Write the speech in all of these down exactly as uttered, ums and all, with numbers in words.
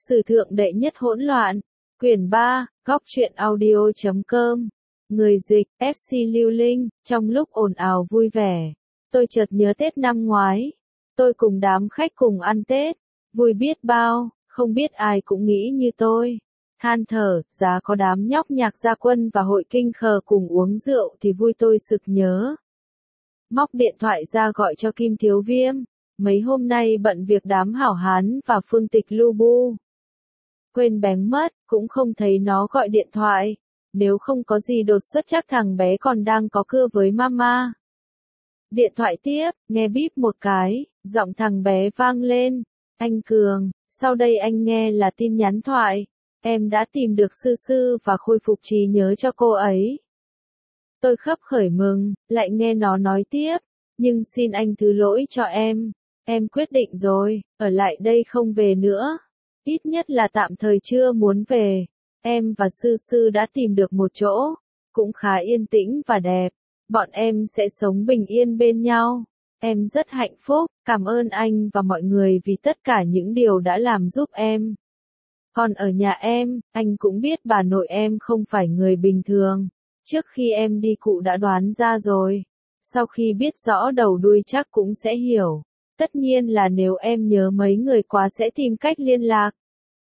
Sử thượng đệ nhất hỗn loạn. Quyển ba, góc truyện audio chấm com. Người dịch, ép xê Lưu Linh. Trong lúc ồn ào vui vẻ, tôi chợt nhớ Tết năm ngoái. Tôi cùng đám khách cùng ăn Tết. Vui biết bao, không biết ai cũng nghĩ như tôi. Than thở, giá có đám nhóc nhạc gia quân và hội kinh khờ cùng uống rượu thì vui tôi sực nhớ. Móc điện thoại ra gọi cho Kim Thiếu Viêm. Mấy hôm nay bận việc đám hảo hán và phương tịch lu bu. Quên bén mất, cũng không thấy nó gọi điện thoại. Nếu không có gì đột xuất chắc thằng bé còn đang có cưa với mama. Điện thoại tiếp, nghe bíp một cái, giọng thằng bé vang lên. Anh Cường, sau đây anh nghe là tin nhắn thoại. Em đã tìm được sư sư và khôi phục trí nhớ cho cô ấy. Tôi khấp khởi mừng, lại nghe nó nói tiếp. Nhưng xin anh thứ lỗi cho em. Em quyết định rồi, ở lại đây không về nữa. Ít nhất là tạm thời chưa muốn về. Em và sư sư đã tìm được một chỗ. Cũng khá yên tĩnh và đẹp. Bọn em sẽ sống bình yên bên nhau. Em rất hạnh phúc, cảm ơn anh và mọi người vì tất cả những điều đã làm giúp em. Còn ở nhà em, anh cũng biết bà nội em không phải người bình thường. Trước khi em đi cụ đã đoán ra rồi. Sau khi biết rõ đầu đuôi chắc cũng sẽ hiểu. Tất nhiên là nếu em nhớ mấy người quá sẽ tìm cách liên lạc.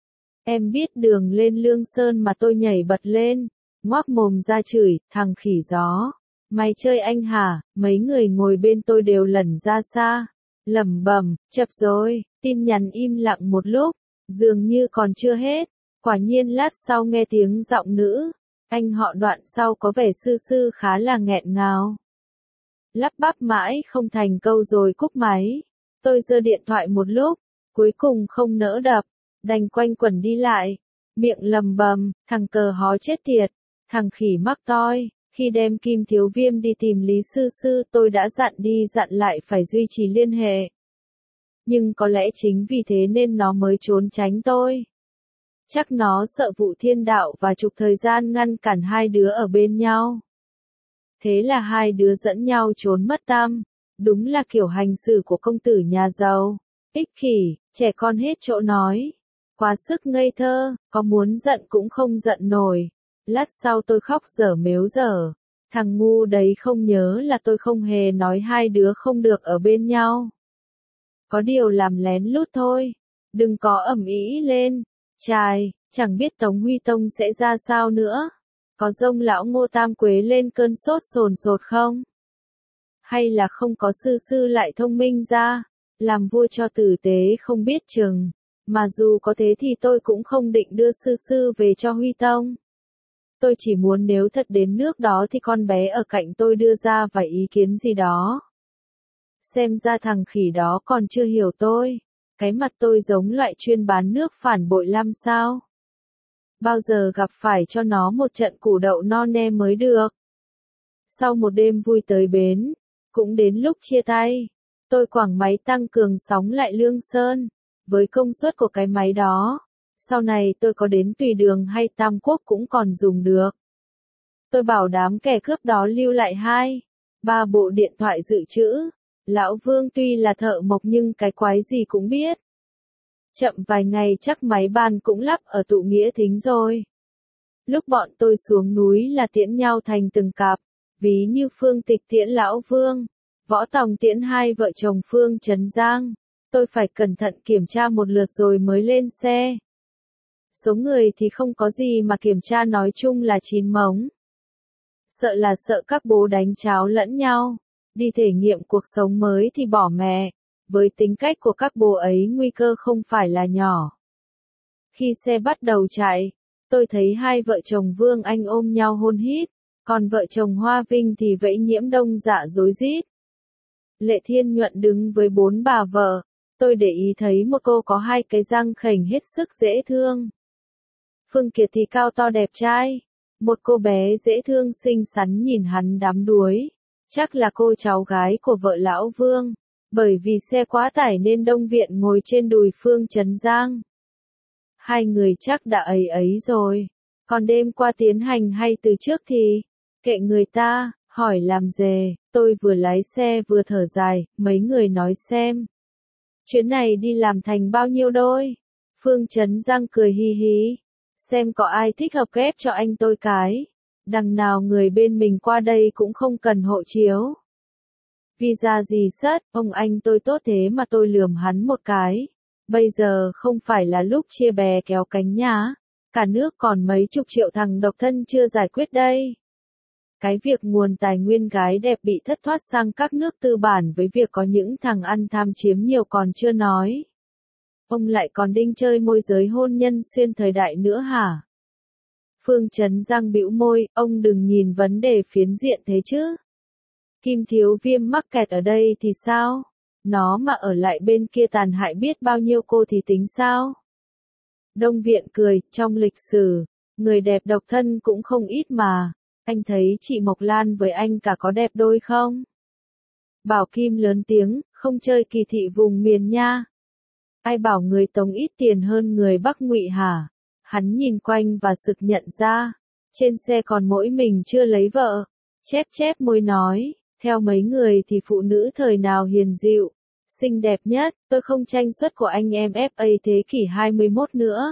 Em biết đường lên Lương Sơn mà tôi nhảy bật lên. Ngoác mồm ra chửi, thằng khỉ gió. Mày chơi anh hả? Mấy người ngồi bên tôi đều lẩn ra xa. Lẩm bẩm, chập rồi, tin nhắn im lặng một lúc. Dường như còn chưa hết. Quả nhiên lát sau nghe tiếng giọng nữ. Anh họ đoạn sau có vẻ sư sư khá là nghẹn ngào. Lắp bắp mãi không thành câu rồi cúp máy. Tôi giơ điện thoại một lúc. Cuối cùng không nỡ đập. Đành quanh quẩn đi lại. Miệng lầm bầm, thằng cờ hó chết tiệt. Thằng khỉ mắc toi. Khi đem Kim Thiếu Viêm đi tìm Lý Sư Sư tôi đã dặn đi dặn lại phải duy trì liên hệ. Nhưng có lẽ chính vì thế nên nó mới trốn tránh tôi. Chắc nó sợ vụ thiên đạo và trục thời gian ngăn cản hai đứa ở bên nhau. Thế là hai đứa dẫn nhau trốn mất tăm. Đúng là kiểu hành xử của công tử nhà giàu. Ích kỷ, trẻ con hết chỗ nói. Quá sức ngây thơ, có muốn giận cũng không giận nổi. Lát sau tôi khóc dở mếu dở. Thằng ngu đấy không nhớ là tôi không hề nói hai đứa không được ở bên nhau. Có điều làm lén lút thôi. Đừng có ầm ĩ lên. Chài, chẳng biết Tống Huy Tông sẽ ra sao nữa. Có dông lão Ngô Tam Quế lên cơn sốt sồn sột không? Hay là không có sư sư lại thông minh ra? Làm vua cho tử tế không biết chừng. Mà dù có thế thì tôi cũng không định đưa sư sư về cho Huy Tông. Tôi chỉ muốn nếu thật đến nước đó thì con bé ở cạnh tôi đưa ra vài ý kiến gì đó. Xem ra thằng khỉ đó còn chưa hiểu tôi. Cái mặt tôi giống loại chuyên bán nước phản bội lắm sao? Bao giờ gặp phải cho nó một trận củ đậu no nê mới được. Sau một đêm vui tới bến, cũng đến lúc chia tay. Tôi quẳng máy tăng cường sóng lại Lương Sơn. Với công suất của cái máy đó, sau này tôi có đến Tùy Đường hay Tam Quốc cũng còn dùng được. Tôi bảo đám kẻ cướp đó lưu lại hai, ba bộ điện thoại dự trữ. Lão Vương tuy là thợ mộc nhưng cái quái gì cũng biết. Chậm vài ngày chắc máy ban cũng lắp ở tụ Nghĩa Thính rồi. Lúc bọn tôi xuống núi là tiễn nhau thành từng cặp, ví như Phương Tịch tiễn Lão Vương, Võ Tòng tiễn hai vợ chồng Phương Trấn Giang. Tôi phải cẩn thận kiểm tra một lượt rồi mới lên xe. Số người thì không có gì mà kiểm tra nói chung là chín mống. Sợ là sợ các bố đánh cháo lẫn nhau. Đi thể nghiệm cuộc sống mới thì bỏ mẹ. Với tính cách của các bố ấy nguy cơ không phải là nhỏ. Khi xe bắt đầu chạy, tôi thấy hai vợ chồng Vương Anh ôm nhau hôn hít. Còn vợ chồng Hoa Vinh thì vẫy Nhiễm Đông Dạ rối rít. Lệ Thiên Nhuận đứng với bốn bà vợ. Tôi để ý thấy một cô có hai cái răng khểnh hết sức dễ thương. Phương Kiệt thì cao to đẹp trai. Một cô bé dễ thương xinh xắn nhìn hắn đắm đuối. Chắc là cô cháu gái của vợ Lão Vương. Bởi vì xe quá tải nên Đông Viện ngồi trên đùi Phương Trấn Giang. Hai người chắc đã ấy ấy rồi. Còn đêm qua tiến hành hay từ trước thì, kệ người ta, hỏi làm dề. Tôi vừa lái xe vừa thở dài, mấy người nói xem. Chuyến này đi làm thành bao nhiêu đôi? Phương Chấn Giang cười hi hi. Xem có ai thích hợp ghép cho anh tôi cái. Đằng nào người bên mình qua đây cũng không cần hộ chiếu. Visa gì sất, ông anh tôi tốt thế mà tôi lườm hắn một cái. Bây giờ không phải là lúc chia bè kéo cánh nhá. Cả nước còn mấy chục triệu thằng độc thân chưa giải quyết đây. Cái việc nguồn tài nguyên gái đẹp bị thất thoát sang các nước tư bản với việc có những thằng ăn tham chiếm nhiều còn chưa nói. Ông lại còn đinh chơi môi giới hôn nhân xuyên thời đại nữa hả? Phương Chấn Giang bĩu môi, ông đừng nhìn vấn đề phiến diện thế chứ. Kim Thiếu Viêm mắc kẹt ở đây thì sao? Nó mà ở lại bên kia tàn hại biết bao nhiêu cô thì tính sao? Đông Viện cười, trong lịch sử, người đẹp độc thân cũng không ít mà. Anh thấy chị Mộc Lan với anh cả có đẹp đôi không? Bảo Kim lớn tiếng, không chơi kỳ thị vùng miền nha. Ai bảo người Tống ít tiền hơn người Bắc Ngụy hả? Hắn nhìn quanh và sực nhận ra, trên xe còn mỗi mình chưa lấy vợ. Chép chép môi nói, theo mấy người thì phụ nữ thời nào hiền dịu, xinh đẹp nhất, tôi không tranh suất của anh em ép a thế kỷ hai mươi mốt nữa.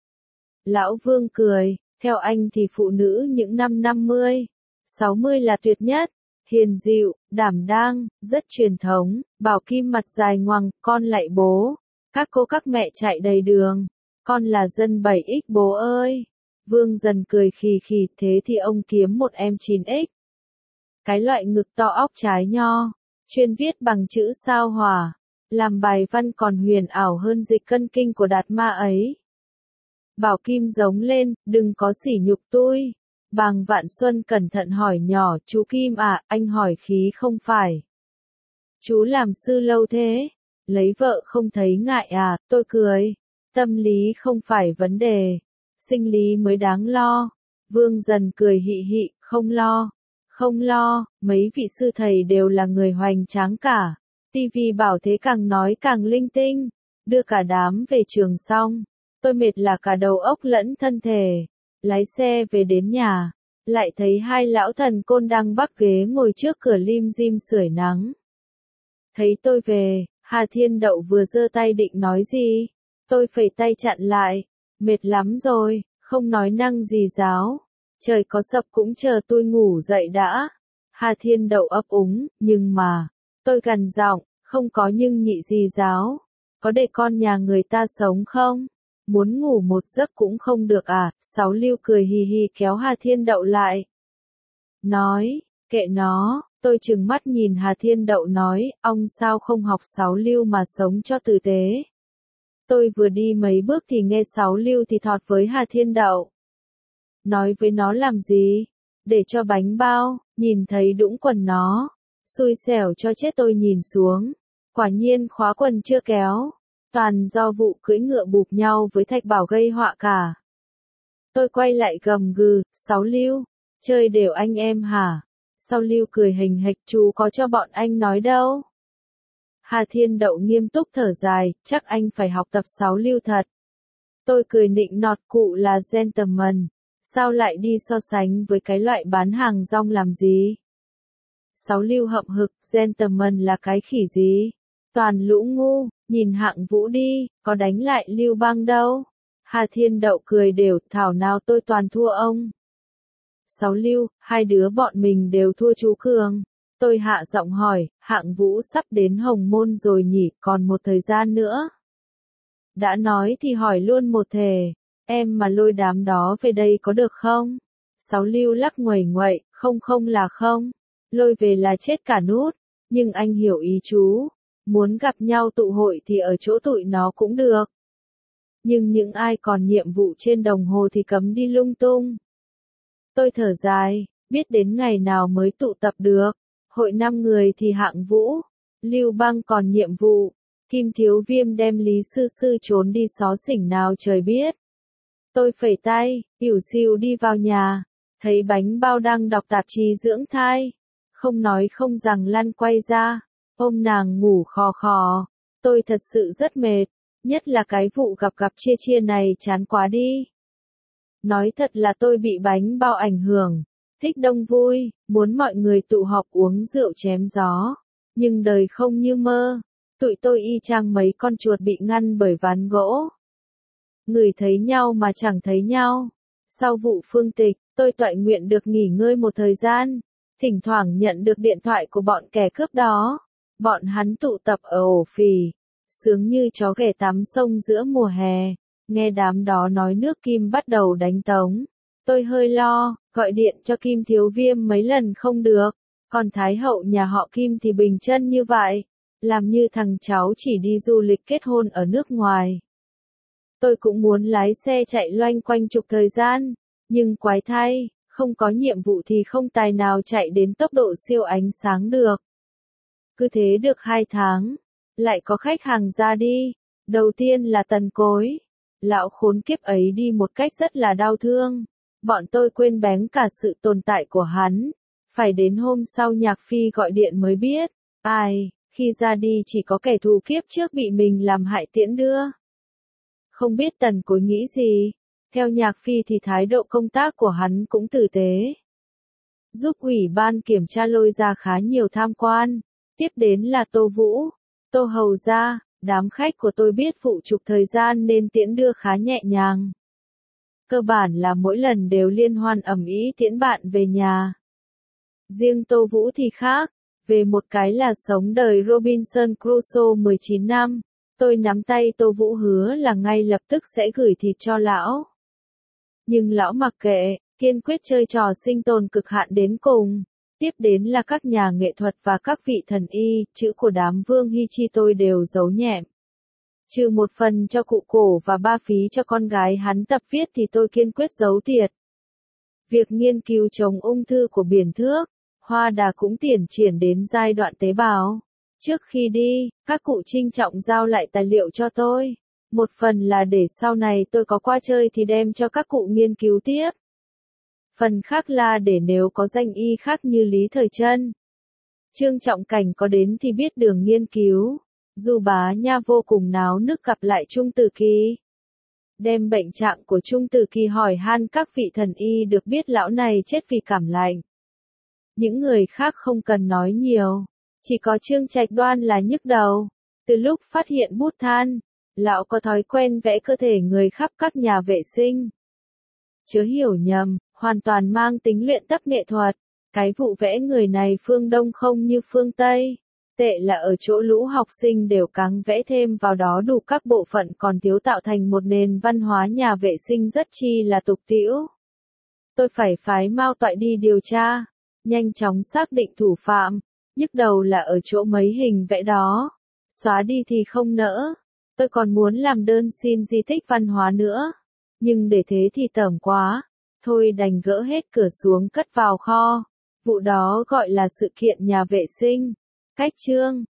Lão Vương cười, theo anh thì phụ nữ những năm năm mươi, sáu mươi là tuyệt nhất, hiền dịu, đảm đang, rất truyền thống. Bảo Kim mặt dài ngoằng, con lạy bố. Các cô các mẹ chạy đầy đường, con là dân bảy x bố ơi. Vương Dần cười khì khì, thế thì ông kiếm một em chín x. Cái loại ngực to óc trái nho, chuyên viết bằng chữ sao hỏa, làm bài văn còn huyền ảo hơn dịch cân kinh của Đạt Ma ấy. Bảo Kim giống lên, đừng có sỉ nhục tôi. Bàng Vạn Xuân cẩn thận hỏi nhỏ, chú Kim à, anh hỏi khí không phải. Chú làm sư lâu thế, lấy vợ không thấy ngại à, tôi cười. Tâm lý không phải vấn đề, sinh lý mới đáng lo. Vương Dần cười hị hị, không lo, không lo, mấy vị sư thầy đều là người hoành tráng cả. Tivi bảo thế càng nói càng linh tinh, đưa cả đám về trường xong. Tôi mệt là cả đầu óc lẫn thân thể. Lái xe về đến nhà, lại thấy hai lão thần côn đang bắc ghế ngồi trước cửa lim dim sưởi nắng. Thấy tôi về, Hà Thiên Đậu vừa giơ tay định nói gì, tôi phẩy tay chặn lại. Mệt lắm rồi, không nói năng gì giáo. Trời có sập cũng chờ tôi ngủ dậy đã. Hà Thiên Đậu ấp úng, nhưng mà, tôi gằn giọng, không có nhưng nhị gì giáo. Có để con nhà người ta sống không? Muốn ngủ một giấc cũng không được à? Sáu Lưu cười hì hì kéo Hà Thiên Đậu lại. Nói, kệ nó, tôi trừng mắt nhìn Hà Thiên Đậu nói, ông sao không học Sáu Lưu mà sống cho tử tế. Tôi vừa đi mấy bước thì nghe Sáu Lưu thì thọt với Hà Thiên Đậu. Nói với nó làm gì? Để cho bánh bao, nhìn thấy đũng quần nó. Xui xẻo cho chết, tôi nhìn xuống. Quả nhiên khóa quần chưa kéo. Toàn do vụ cưỡi ngựa bụp nhau với Thạch Bảo gây họa cả. Tôi quay lại gầm gừ, Sáu Lưu, chơi đều anh em hả? Sáu Lưu cười hình hịch, chú có cho bọn anh nói đâu. Hà Thiên Đậu nghiêm túc thở dài, chắc anh phải học tập Sáu Lưu thật. Tôi cười nịnh nọt, cụ là gentleman, sao lại đi so sánh với cái loại bán hàng rong làm gì? Sáu Lưu hậm hực, gentleman là cái khỉ gì? Toàn lũ ngu, nhìn Hạng Vũ đi, có đánh lại Lưu Bang đâu. Hà Thiên Đậu cười đều, thảo nào tôi toàn thua ông. Sáu Lưu, hai đứa bọn mình đều thua chú Cường. Tôi hạ giọng hỏi, Hạng Vũ sắp đến Hồng Môn rồi nhỉ, còn một thời gian nữa. Đã nói thì hỏi luôn một thề, em mà lôi đám đó về đây có được không? Sáu Lưu lắc nguẩy nguậy, không không là không, lôi về là chết cả nút, nhưng anh hiểu ý chú. Muốn gặp nhau tụ hội thì ở chỗ tụi nó cũng được. Nhưng những ai còn nhiệm vụ trên đồng hồ thì cấm đi lung tung. Tôi thở dài, biết đến ngày nào mới tụ tập được. Hội năm người thì Hạng Vũ, Lưu Bang còn nhiệm vụ. Kim Thiếu Viêm đem Lý Sư Sư trốn đi xó xỉnh nào trời biết. Tôi phẩy tay, ỉu xìu đi vào nhà. Thấy bánh bao đang đọc tạp chí dưỡng thai. Không nói không rằng lăn quay ra. Ôm nàng ngủ khò khò. Tôi thật sự rất mệt. Nhất là cái vụ gặp gặp chia chia này chán quá đi. Nói thật là tôi bị bánh bao ảnh hưởng. Thích đông vui, muốn mọi người tụ họp uống rượu chém gió. Nhưng đời không như mơ. Tụi tôi y chang mấy con chuột bị ngăn bởi ván gỗ. Ngửi thấy nhau mà chẳng thấy nhau. Sau vụ Phương Tịch, tôi toại nguyện được nghỉ ngơi một thời gian. Thỉnh thoảng nhận được điện thoại của bọn kẻ cướp đó. Bọn hắn tụ tập ở ổ phì. Sướng như chó ghẻ tắm sông giữa mùa hè. Nghe đám đó nói nước Kim bắt đầu đánh Tống. Tôi hơi lo, gọi điện cho Kim Thiếu Viêm mấy lần không được. Còn Thái hậu nhà họ Kim thì bình chân như vậy. Làm như thằng cháu chỉ đi du lịch kết hôn ở nước ngoài. Tôi cũng muốn lái xe chạy loanh quanh chục thời gian. Nhưng quái thay, không có nhiệm vụ thì không tài nào chạy đến tốc độ siêu ánh sáng được. Cứ thế được hai tháng. Lại có khách hàng ra đi. Đầu tiên là Tần Cối. Lão khốn kiếp ấy đi một cách rất là đau thương. Bọn tôi quên bén cả sự tồn tại của hắn. Phải đến hôm sau Nhạc Phi gọi điện mới biết. Ai, khi ra đi chỉ có kẻ thù kiếp trước bị mình làm hại tiễn đưa. Không biết Tần Cối nghĩ gì. Theo Nhạc Phi thì thái độ công tác của hắn cũng tử tế. Giúp ủy ban kiểm tra lôi ra khá nhiều tham quan. Tiếp đến là Tô Vũ, Tô Hầu gia. Đám khách của tôi biết phụ trục thời gian nên tiễn đưa khá nhẹ nhàng. Cơ bản là mỗi lần đều liên hoan ầm ĩ tiễn bạn về nhà. Riêng Tô Vũ thì khác, về một cái là sống đời Robinson Crusoe mười chín năm, tôi nắm tay Tô Vũ hứa là ngay lập tức sẽ gửi thịt cho lão. Nhưng lão mặc kệ, kiên quyết chơi trò sinh tồn cực hạn đến cùng. Tiếp đến là các nhà nghệ thuật và các vị thần y, chữ của đám Vương Hy Chi tôi đều giấu nhẹm. Trừ một phần cho cụ cổ và ba phí cho con gái hắn tập viết thì tôi kiên quyết giấu tiệt. Việc nghiên cứu chống ung thư của Biển Thước, Hoa Đà cũng tiến triển đến giai đoạn tế bào. Trước khi đi, các cụ trinh trọng giao lại tài liệu cho tôi. Một phần là để sau này tôi có qua chơi thì đem cho các cụ nghiên cứu tiếp. Phần khác là để nếu có danh y khác như Lý Thời Trân, Trương Trọng Cảnh có đến thì biết đường nghiên cứu. Du Bá Nha vô cùng náo nức gặp lại Trung Tử Kỳ. Đem bệnh trạng của Trung Tử Kỳ hỏi han các vị thần y được biết lão này chết vì cảm lạnh. Những người khác không cần nói nhiều. Chỉ có Trương Trạch Đoan là nhức đầu. Từ lúc phát hiện bút than, lão có thói quen vẽ cơ thể người khắp các nhà vệ sinh. Chớ hiểu nhầm, hoàn toàn mang tính luyện tập nghệ thuật. Cái vụ vẽ người này phương Đông không như phương Tây. Tệ là ở chỗ lũ học sinh đều cáng vẽ thêm vào đó đủ các bộ phận còn thiếu tạo thành một nền văn hóa nhà vệ sinh rất chi là tục tĩu. Tôi phải phái Mao Toại đi điều tra, nhanh chóng xác định thủ phạm. Nhức đầu là ở chỗ mấy hình vẽ đó. Xóa đi thì không nỡ. Tôi còn muốn làm đơn xin di tích văn hóa nữa. Nhưng để thế thì tởm quá. Thôi đành gỡ hết cửa xuống cất vào kho. Vụ đó gọi là sự kiện nhà vệ sinh. Cách chương